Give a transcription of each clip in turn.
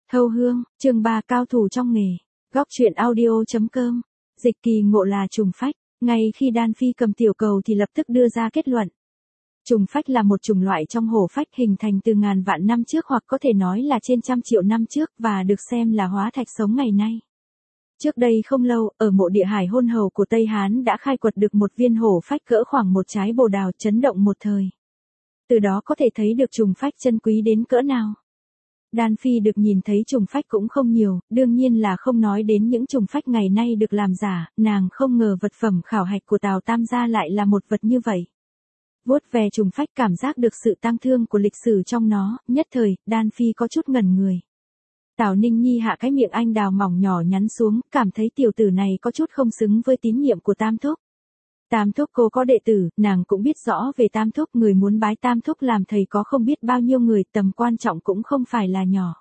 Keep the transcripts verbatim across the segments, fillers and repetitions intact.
Thâu hương, chương ba cao thủ trong nghề. Góc truyện audio.com. Dịch kỳ ngộ là trùng phách. Ngay khi Đan Phi cầm tiểu cầu thì lập tức đưa ra kết luận. Trùng phách là một chủng loại trong hổ phách hình thành từ ngàn vạn năm trước hoặc có thể nói là trên trăm triệu năm trước và được xem là hóa thạch sống ngày nay. Trước đây không lâu, ở mộ địa Hải Hôn Hầu của Tây Hán đã khai quật được một viên hổ phách cỡ khoảng một trái bồ đào chấn động một thời. Từ đó có thể thấy được trùng phách chân quý đến cỡ nào. Đan Phi được nhìn thấy trùng phách cũng không nhiều, đương nhiên là không nói đến những trùng phách ngày nay được làm giả, nàng không ngờ vật phẩm khảo hạch của Tào Tam gia lại là một vật như vậy. Vuốt về trùng phách cảm giác được sự tang thương của lịch sử trong nó, nhất thời, Đan Phi có chút ngẩn người. Tào Ninh Nhi hạ cái miệng anh đào mỏng nhỏ nhắn xuống, cảm thấy tiểu tử này có chút không xứng với tín nhiệm của Tam Thúc. Tam Thúc cô có đệ tử, nàng cũng biết rõ về Tam Thúc, người muốn bái Tam Thúc làm thầy có không biết bao nhiêu người, tầm quan trọng cũng không phải là nhỏ.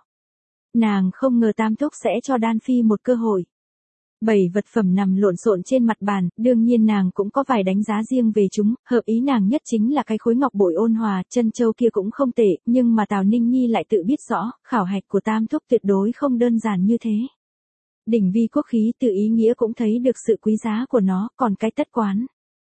Nàng không ngờ Tam Thúc sẽ cho Đan Phi một cơ hội. Bảy vật phẩm nằm lộn xộn trên mặt bàn, đương nhiên nàng cũng có vài đánh giá riêng về chúng, hợp ý nàng nhất chính là cái khối ngọc bội ôn hòa, chân châu kia cũng không tệ, nhưng mà Tào Ninh Nhi lại tự biết rõ, khảo hạch của Tam Thúc tuyệt đối không đơn giản như thế. Đỉnh vi quốc khí từ ý nghĩa cũng thấy được sự quý giá của nó, còn cái tất quán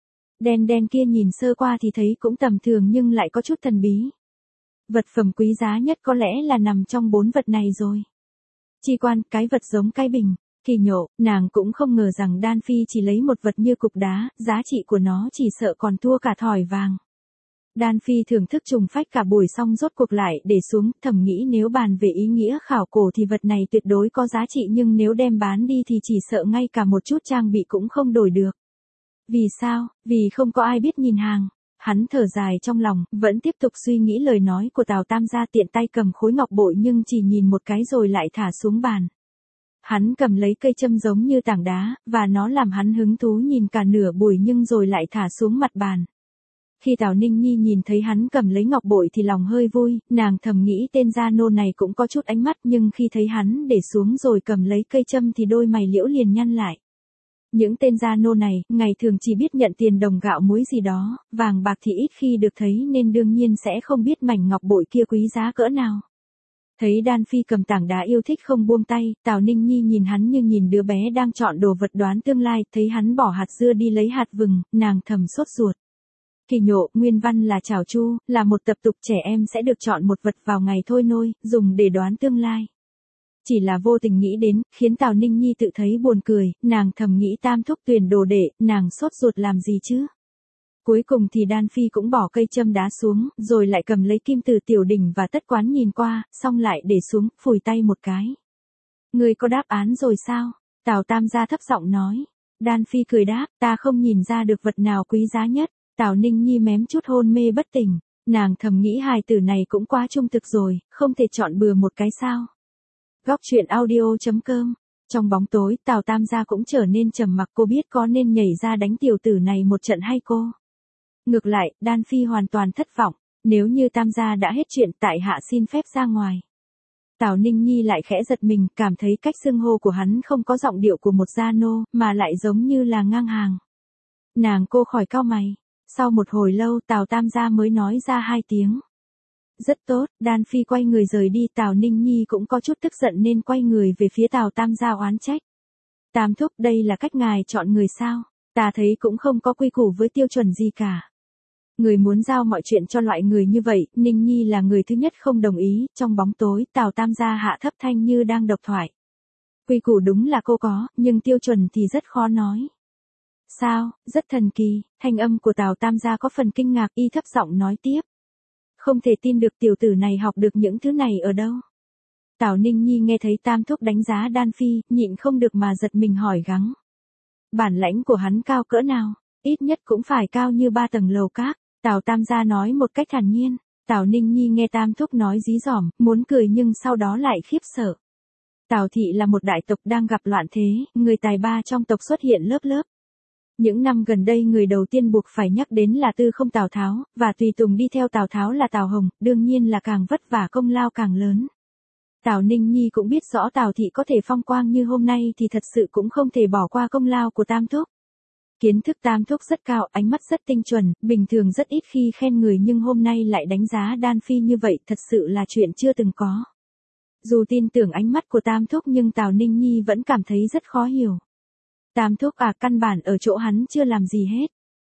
đen đen kia nhìn sơ qua thì thấy cũng tầm thường nhưng lại có chút thần bí. Vật phẩm quý giá nhất có lẽ là nằm trong bốn vật này rồi. Chi quan, cái vật giống cái bình. Kỳ nhộ, nàng cũng không ngờ rằng Đan Phi chỉ lấy một vật như cục đá, giá trị của nó chỉ sợ còn thua cả thỏi vàng. Đan Phi thưởng thức trùng phách cả buổi xong rốt cuộc lại để xuống, thầm nghĩ nếu bàn về ý nghĩa khảo cổ thì vật này tuyệt đối có giá trị, nhưng nếu đem bán đi thì chỉ sợ ngay cả một chút trang bị cũng không đổi được. Vì sao? Vì không có ai biết nhìn hàng. Hắn thở dài trong lòng, vẫn tiếp tục suy nghĩ lời nói của Tào Tam gia, tiện tay cầm khối ngọc bội nhưng chỉ nhìn một cái rồi lại thả xuống bàn. Hắn cầm lấy cây châm giống như tảng đá, và nó làm hắn hứng thú nhìn cả nửa buổi nhưng rồi lại thả xuống mặt bàn. Khi Tào Ninh Nhi nhìn thấy hắn cầm lấy ngọc bội thì lòng hơi vui, nàng thầm nghĩ tên gia nô này cũng có chút ánh mắt, nhưng khi thấy hắn để xuống rồi cầm lấy cây châm thì đôi mày liễu liền nhăn lại. Những tên gia nô này, ngày thường chỉ biết nhận tiền đồng gạo muối gì đó, vàng bạc thì ít khi được thấy nên đương nhiên sẽ không biết mảnh ngọc bội kia quý giá cỡ nào. Thấy Đan Phi cầm tảng đá yêu thích không buông tay, Tào Ninh Nhi nhìn hắn như nhìn đứa bé đang chọn đồ vật đoán tương lai, thấy hắn bỏ hạt dưa đi lấy hạt vừng, nàng thầm sốt ruột. Kỳ nhộ, nguyên văn là chảo chu, là một tập tục trẻ em sẽ được chọn một vật vào ngày thôi nôi, dùng để đoán tương lai. Chỉ là vô tình nghĩ đến, khiến Tào Ninh Nhi tự thấy buồn cười, nàng thầm nghĩ Tam Thúc tuyển đồ đệ, nàng sốt ruột làm gì chứ? Cuối cùng thì Đan Phi cũng bỏ cây châm đá xuống, rồi lại cầm lấy kim từ tiểu đỉnh và tất quán nhìn qua, xong lại để xuống, phủi tay một cái. Ngươi có đáp án rồi sao? Tào Tam gia thấp giọng nói. Đan Phi cười đáp, ta không nhìn ra được vật nào quý giá nhất. Tào Ninh Nhi mém chút hôn mê bất tỉnh, nàng thầm nghĩ hài tử này cũng quá trung thực rồi, không thể chọn bừa một cái sao. Góc truyện audio.com. Trong bóng tối, Tào Tam gia cũng trở nên trầm mặc, cô biết có nên nhảy ra đánh tiểu tử này một trận hay cô? Ngược lại, Đan Phi hoàn toàn thất vọng, nếu như Tam gia đã hết chuyện, tại hạ xin phép ra ngoài. Tào Ninh Nhi lại khẽ giật mình, cảm thấy cách xưng hô của hắn không có giọng điệu của một gia nô, mà lại giống như là ngang hàng. Nàng cô khỏi cau mày, sau một hồi lâu Tào Tam gia mới nói ra hai tiếng. Rất tốt, Đan Phi quay người rời đi, Tào Ninh Nhi cũng có chút tức giận nên quay người về phía Tào Tam gia oán trách. Tam Thúc, đây là cách ngài chọn người sao? Ta thấy cũng không có quy củ với tiêu chuẩn gì cả. Người muốn giao mọi chuyện cho loại người như vậy, Ninh Nhi là người thứ nhất không đồng ý. Trong bóng tối, Tào Tam gia hạ thấp thanh như đang độc thoại. Quy củ đúng là cô có, nhưng tiêu chuẩn thì rất khó nói. Sao, rất thần kỳ, thanh âm của Tào Tam gia có phần kinh ngạc, y thấp giọng nói tiếp. Không thể tin được tiểu tử này học được những thứ này ở đâu. Tào Ninh Nhi nghe thấy Tam Thúc đánh giá Đan Phi, nhịn không được mà giật mình hỏi gắng. Bản lãnh của hắn cao cỡ nào, ít nhất cũng phải cao như ba tầng lầu các. Tào Tam gia nói một cách thản nhiên. Tào Ninh Nhi nghe Tam Thúc nói dí dỏm, muốn cười nhưng sau đó lại khiếp sợ. Tào thị là một đại tộc đang gặp loạn thế, người tài ba trong tộc xuất hiện lớp lớp. Những năm gần đây người đầu tiên buộc phải nhắc đến là Tư Không Tào Tháo, và tùy tùng đi theo Tào Tháo là Tào Hồng, đương nhiên là càng vất vả công lao càng lớn. Tào Ninh Nhi cũng biết rõ Tào thị có thể phong quang như hôm nay thì thật sự cũng không thể bỏ qua công lao của Tam Thúc. Kiến thức Tam Thúc rất cao, ánh mắt rất tinh chuẩn, bình thường rất ít khi khen người nhưng hôm nay lại đánh giá Đan Phi như vậy, thật sự là chuyện chưa từng có. Dù tin tưởng ánh mắt của Tam Thúc nhưng Tào Ninh Nhi vẫn cảm thấy rất khó hiểu. Tam Thúc à, căn bản ở chỗ hắn chưa làm gì hết.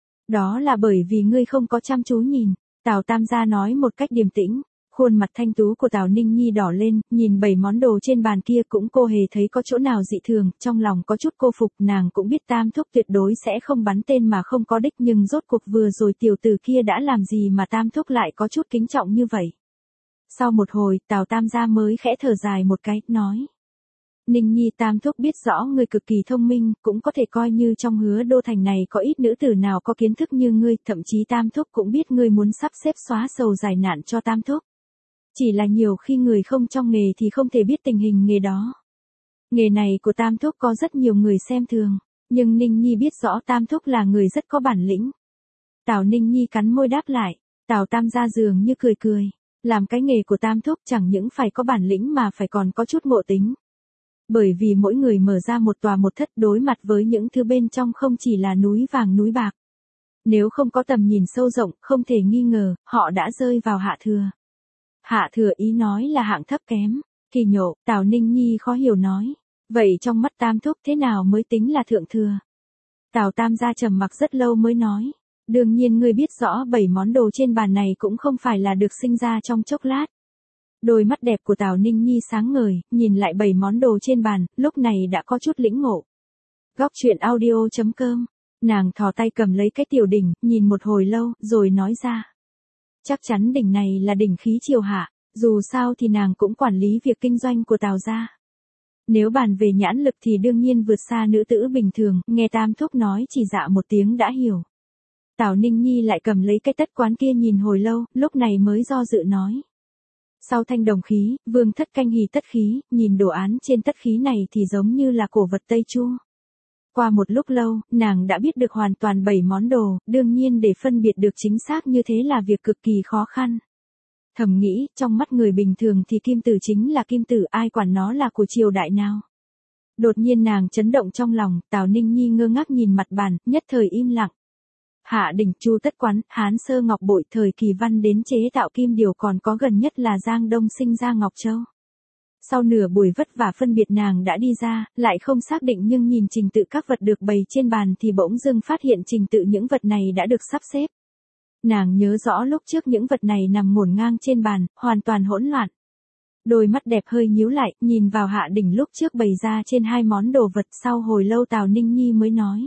Đó là bởi vì ngươi không có chăm chú nhìn, Tào Tam gia nói một cách điềm tĩnh. Khuôn mặt thanh tú của Tào Ninh Nhi đỏ lên, nhìn bảy món đồ trên bàn kia cũng cô hề thấy có chỗ nào dị thường, trong lòng có chút cô phục, nàng cũng biết Tam Thúc tuyệt đối sẽ không bắn tên mà không có đích, nhưng rốt cuộc vừa rồi tiểu tử kia đã làm gì mà Tam Thúc lại có chút kính trọng như vậy. Sau một hồi, Tào Tam gia mới khẽ thở dài một cái, nói. Ninh Nhi, Tam Thúc biết rõ ngươi cực kỳ thông minh, cũng có thể coi như trong Hứa Đô thành này có ít nữ tử nào có kiến thức như ngươi, thậm chí Tam Thúc cũng biết ngươi muốn sắp xếp xóa sầu giải nạn cho Tam Thúc. Chỉ là nhiều khi người không trong nghề thì không thể biết tình hình nghề đó. Nghề này của Tam Thúc có rất nhiều người xem thường, nhưng Ninh Nhi biết rõ Tam Thúc là người rất có bản lĩnh. Tào Ninh Nhi cắn môi đáp lại, Tào Tam gia dường như cười cười, làm cái nghề của Tam Thúc chẳng những phải có bản lĩnh mà phải còn có chút ngộ tính. Bởi vì mỗi người mở ra một tòa một thất đối mặt với những thứ bên trong không chỉ là núi vàng núi bạc. Nếu không có tầm nhìn sâu rộng, không thể nghi ngờ, họ đã rơi vào hạ thừa. Hạ thừa ý nói là hạng thấp kém. Kỳ nhộ, Tào Ninh Nhi khó hiểu nói. Vậy trong mắt Tam Thúc thế nào mới tính là thượng thừa? Tào Tam gia trầm mặc rất lâu mới nói. Đương nhiên ngươi biết rõ bảy món đồ trên bàn này cũng không phải là được sinh ra trong chốc lát. Đôi mắt đẹp của Tào Ninh Nhi sáng ngời, nhìn lại bảy món đồ trên bàn, lúc này đã có chút lĩnh ngộ. Góc truyện audio chấm com. Nàng thò tay cầm lấy cái tiểu đỉnh, nhìn một hồi lâu, rồi nói ra. Chắc chắn đỉnh này là đỉnh khí triều hạ, dù sao thì nàng cũng quản lý việc kinh doanh của Tào gia. Nếu bàn về nhãn lực thì đương nhiên vượt xa nữ tử bình thường, nghe Tam Thúc nói chỉ dạ một tiếng đã hiểu. Tào Ninh Nhi lại cầm lấy cái tất quán kia nhìn hồi lâu, lúc này mới do dự nói. Sau thanh đồng khí, vương thất canh hỷ tất khí, nhìn đồ án trên tất khí này thì giống như là cổ vật Tây Chu. Qua một lúc lâu, nàng đã biết được hoàn toàn bảy món đồ, đương nhiên để phân biệt được chính xác như thế là việc cực kỳ khó khăn. Thầm nghĩ, trong mắt người bình thường thì kim tử chính là kim tử, ai quản nó là của triều đại nào. Đột nhiên nàng chấn động trong lòng, Tào Ninh Nhi ngơ ngác nhìn mặt bàn, nhất thời im lặng. Hạ đỉnh, Chu tất quán, Hán sơ ngọc bội, thời kỳ văn đến chế tạo kim điều, còn có gần nhất là Giang Đông sinh ra Ngọc Châu. Sau nửa buổi vất vả phân biệt nàng đã đi ra, lại không xác định nhưng nhìn trình tự các vật được bày trên bàn thì bỗng dưng phát hiện trình tự những vật này đã được sắp xếp. Nàng nhớ rõ lúc trước những vật này nằm ngổn ngang trên bàn, hoàn toàn hỗn loạn. Đôi mắt đẹp hơi nhíu lại, nhìn vào hạ đỉnh lúc trước bày ra trên hai món đồ vật, sau hồi lâu Tào Ninh Nhi mới nói.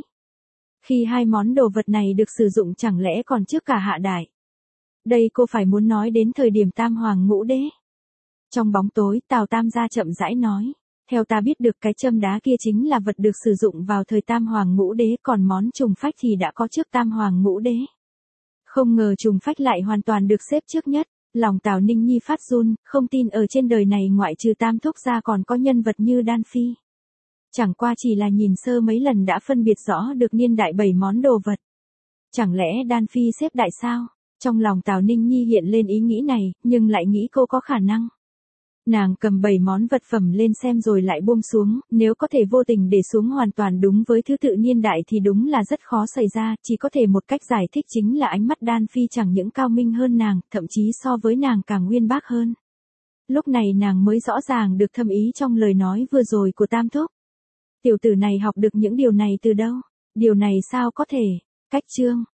Khi hai món đồ vật này được sử dụng chẳng lẽ còn trước cả hạ đại. Đây cô phải muốn nói đến thời điểm Tam Hoàng Ngũ Đế. Trong bóng tối, Tào Tam gia chậm rãi nói. Theo ta biết được cái châm đá kia chính là vật được sử dụng vào thời Tam Hoàng Ngũ Đế, còn món trùng phách thì đã có trước Tam Hoàng Ngũ Đế. Không ngờ trùng phách lại hoàn toàn được xếp trước nhất. Lòng Tào Ninh Nhi phát run, không tin ở trên đời này ngoại trừ Tam Thúc ra còn có nhân vật như Đan Phi. Chẳng qua chỉ là nhìn sơ mấy lần đã phân biệt rõ được niên đại bảy món đồ vật. Chẳng lẽ Đan Phi xếp đại sao? Trong lòng Tào Ninh Nhi hiện lên ý nghĩ này, nhưng lại nghĩ cô có khả năng. Nàng cầm bảy món vật phẩm lên xem rồi lại buông xuống, nếu có thể vô tình để xuống hoàn toàn đúng với thứ tự niên đại thì đúng là rất khó xảy ra, chỉ có thể một cách giải thích chính là ánh mắt Đan Phi chẳng những cao minh hơn nàng, thậm chí so với nàng càng uyên bác hơn. Lúc này nàng mới rõ ràng được thâm ý trong lời nói vừa rồi của Tam Thúc. Tiểu tử này học được những điều này từ đâu? Điều này sao có thể? Cách chương